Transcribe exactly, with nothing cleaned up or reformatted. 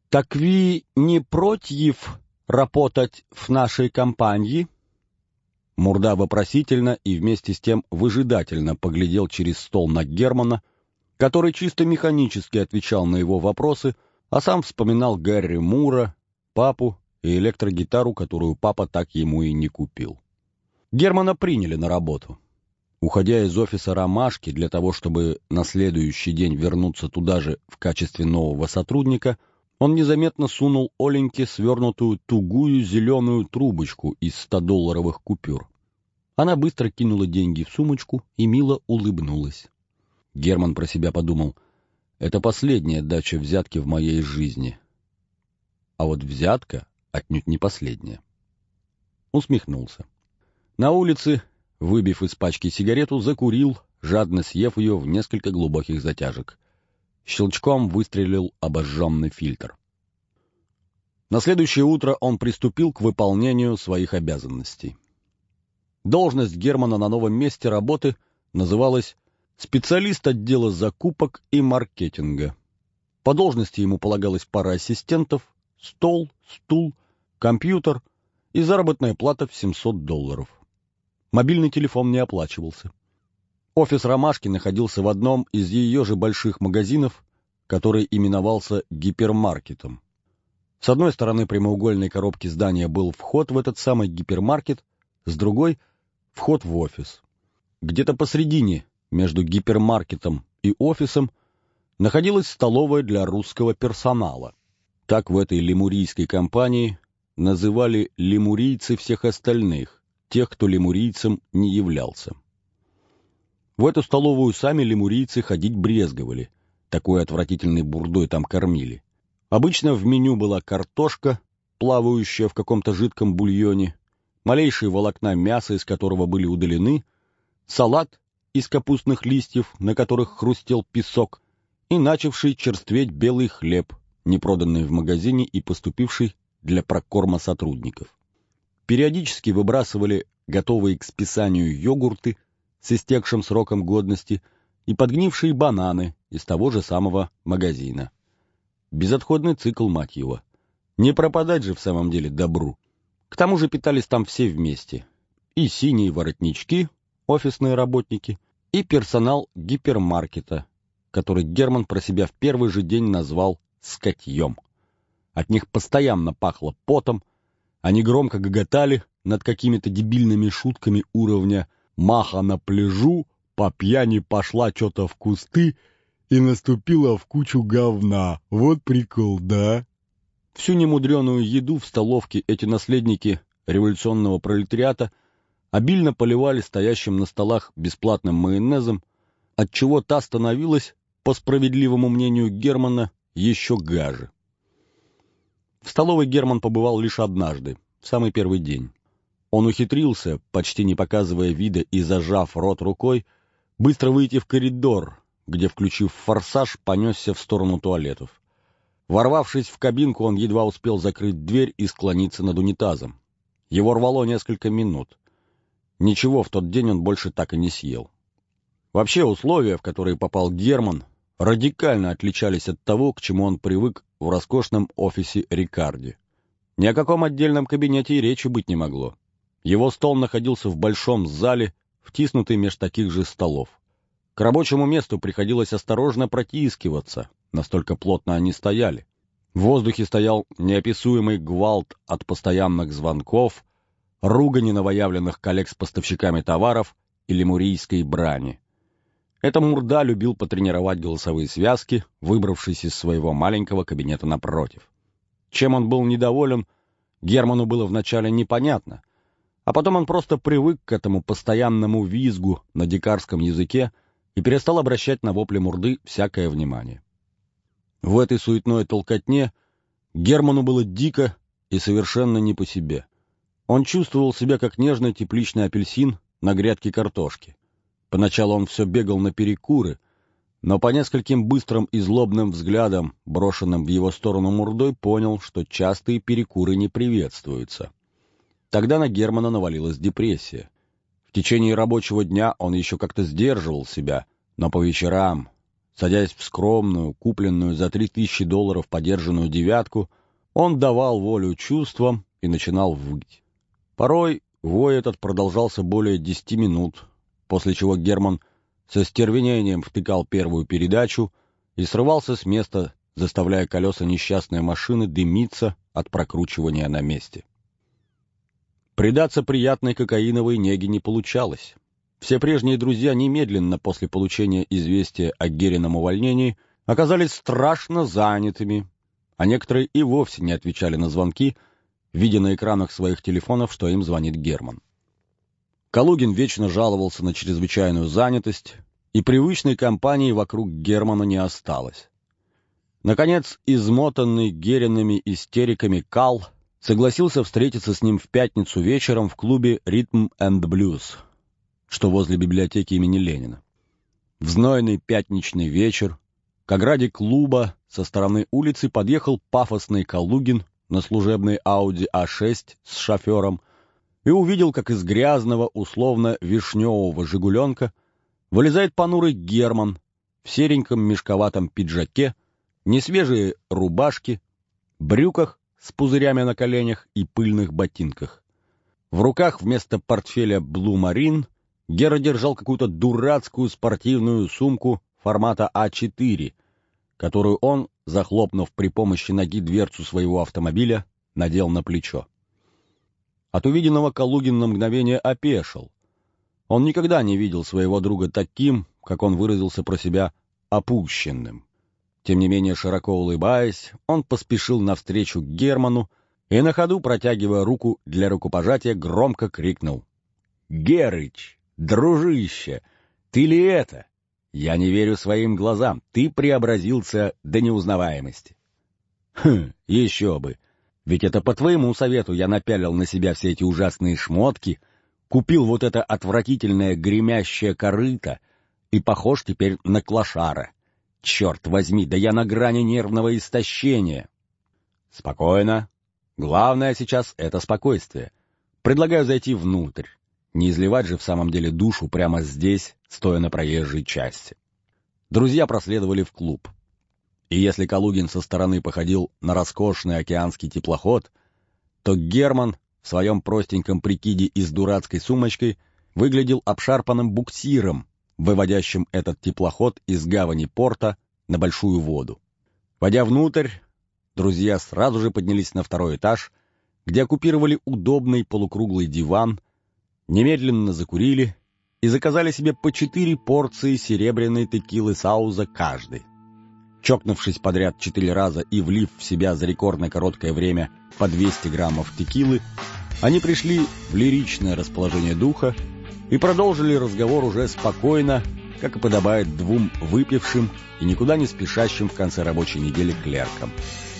«Так вы не против работать в нашей компании?» Мурда вопросительно и вместе с тем выжидательно поглядел через стол на Германа, который чисто механически отвечал на его вопросы, а сам вспоминал Гарри Мура, папу и электрогитару, которую папа так ему и не купил. Германа приняли на работу. Уходя из офиса «Ромашки» для того, чтобы на следующий день вернуться туда же в качестве нового сотрудника, он незаметно сунул Оленьке свернутую тугую зеленую трубочку из стодолларовых купюр. Она быстро кинула деньги в сумочку и мило улыбнулась. Герман про себя подумал: это последняя дача взятки в моей жизни. А вот взятка отнюдь не последняя. Усмехнулся. На улице, выбив из пачки сигарету, закурил, жадно съев ее в несколько глубоких затяжек. Щелчком выстрелил обожженный фильтр. На следующее утро он приступил к выполнению своих обязанностей. Должность Германа на новом месте работы называлась «специалист отдела закупок и маркетинга». По должности ему полагалась пара ассистентов, стол, стул, компьютер и заработная плата в семьсот долларов. Мобильный телефон не оплачивался. Офис «Ромашки» находился в одном из ее же больших магазинов, который именовался гипермаркетом. С одной стороны прямоугольной коробки здания был вход в этот самый гипермаркет, с другой — вход в офис. Где-то посредине, между гипермаркетом и офисом, находилась столовая для русского персонала. Так в этой лемурийской компании называли лемурийцы всех остальных, тех, кто лемурийцем не являлся. В эту столовую сами лемурийцы ходить брезговали, такой отвратительной бурдой там кормили. Обычно в меню была картошка, плавающая в каком-то жидком бульоне, малейшие волокна мяса, из которого были удалены, салат из капустных листьев, на которых хрустел песок, и начавший черстветь белый хлеб, не проданный в магазине и поступивший для прокорма сотрудников. Периодически выбрасывали готовые к списанию йогурты с истекшим сроком годности и подгнившие бананы из того же самого магазина. Безотходный цикл, мать его. Не пропадать же в самом деле добру. К тому же питались там все вместе. И синие воротнички, офисные работники, и персонал гипермаркета, который Герман про себя в первый же день назвал «скотьем». От них постоянно пахло потом, они громко гоготали над какими-то дебильными шутками уровня «маха на пляжу, по пьяни пошла что-то в кусты и наступила в кучу говна. Вот прикол, да?» Всю немудреную еду в столовке эти наследники революционного пролетариата обильно поливали стоящим на столах бесплатным майонезом, отчего та становилась, по справедливому мнению Германа, еще гаже. В столовой Герман побывал лишь однажды, в самый первый день. Он ухитрился, почти не показывая вида и зажав рот рукой, быстро выйти в коридор, где, включив форсаж, понесся в сторону туалетов. Ворвавшись в кабинку, он едва успел закрыть дверь и склониться над унитазом. Его рвало несколько минут. Ничего в тот день он больше так и не съел. Вообще условия, в которые попал Герман, радикально отличались от того, к чему он привык в роскошном офисе Рикарди. Ни о каком отдельном кабинете и речи быть не могло. Его стол находился в большом зале, втиснутый меж таких же столов. К рабочему месту приходилось осторожно протискиваться, настолько плотно они стояли. В воздухе стоял неописуемый гвалт от постоянных звонков, ругани новоявленных коллег с поставщиками товаров и лемурийской брани. Это Мурда любил потренировать голосовые связки, выбравшись из своего маленького кабинета напротив. Чем он был недоволен, Герману было вначале непонятно, а потом он просто привык к этому постоянному визгу на дикарском языке и перестал обращать на вопли Мурды всякое внимание. В этой суетной толкотне Герману было дико и совершенно не по себе. Он чувствовал себя как нежный тепличный апельсин на грядке картошки. Поначалу он все бегал на перекуры, но по нескольким быстрым и злобным взглядам, брошенным в его сторону Мурдой, понял, что частые перекуры не приветствуются. Тогда на Германа навалилась депрессия. В течение рабочего дня он еще как-то сдерживал себя, но по вечерам, Садясь в скромную, купленную за три тысячи долларов подержанную девятку, он давал волю чувствам и начинал выть. Порой вой этот продолжался более десяти минут, после чего Герман со стервенением втыкал первую передачу и срывался с места, заставляя колеса несчастной машины дымиться от прокручивания на месте. Предаться приятной кокаиновой неге не получалось. Все прежние друзья немедленно после получения известия о Герином увольнении оказались страшно занятыми, а некоторые и вовсе не отвечали на звонки, видя на экранах своих телефонов, что им звонит Герман. Калугин вечно жаловался на чрезвычайную занятость, и привычной компании вокруг Германа не осталось. Наконец, измотанный Гериными истериками Кал согласился встретиться с ним в пятницу вечером в клубе «Ритм энд блюз», что возле библиотеки имени Ленина. В знойный пятничный вечер к ограде клуба со стороны улицы подъехал пафосный Калугин на служебной Ауди а шесть с шофером и увидел, как из грязного, условно-вишневого «Жигуленка» вылезает понурый Герман в сереньком мешковатом пиджаке, несвежие рубашки, брюках с пузырями на коленях и пыльных ботинках. В руках вместо портфеля «Блу Марин» Гера держал какую-то дурацкую спортивную сумку формата а четыре, которую он, захлопнув при помощи ноги дверцу своего автомобиля, надел на плечо. От увиденного Калугин на мгновение опешил. Он никогда не видел своего друга таким, как он выразился про себя, опущенным. Тем не менее, широко улыбаясь, он поспешил навстречу Герману и на ходу, протягивая руку для рукопожатия, громко крикнул: «Герыч, дружище, ты ли это? Я не верю своим глазам, ты преобразился до неузнаваемости». «Хм, еще бы, ведь это по твоему совету я напялил на себя все эти ужасные шмотки, купил вот это отвратительное гремящее корыто и похож теперь на клошара. Черт возьми, да я на грани нервного истощения». «Спокойно. Главное сейчас — это спокойствие. Предлагаю зайти внутрь. Не изливать же в самом деле душу прямо здесь, стоя на проезжей части». Друзья проследовали в клуб. И если Калугин со стороны походил на роскошный океанский теплоход, то Герман в своем простеньком прикиде и с дурацкой сумочкой выглядел обшарпанным буксиром, выводящим этот теплоход из гавани порта на большую воду. Войдя внутрь, друзья сразу же поднялись на второй этаж, где оккупировали удобный полукруглый диван, немедленно закурили и заказали себе по четыре порции серебряной текилы Сауза каждый. Чокнувшись подряд четыре раза и влив в себя за рекордно короткое время по двести граммов текилы, они пришли в лиричное расположение духа и продолжили разговор уже спокойно, как и подобает двум выпившим и никуда не спешащим в конце рабочей недели клеркам.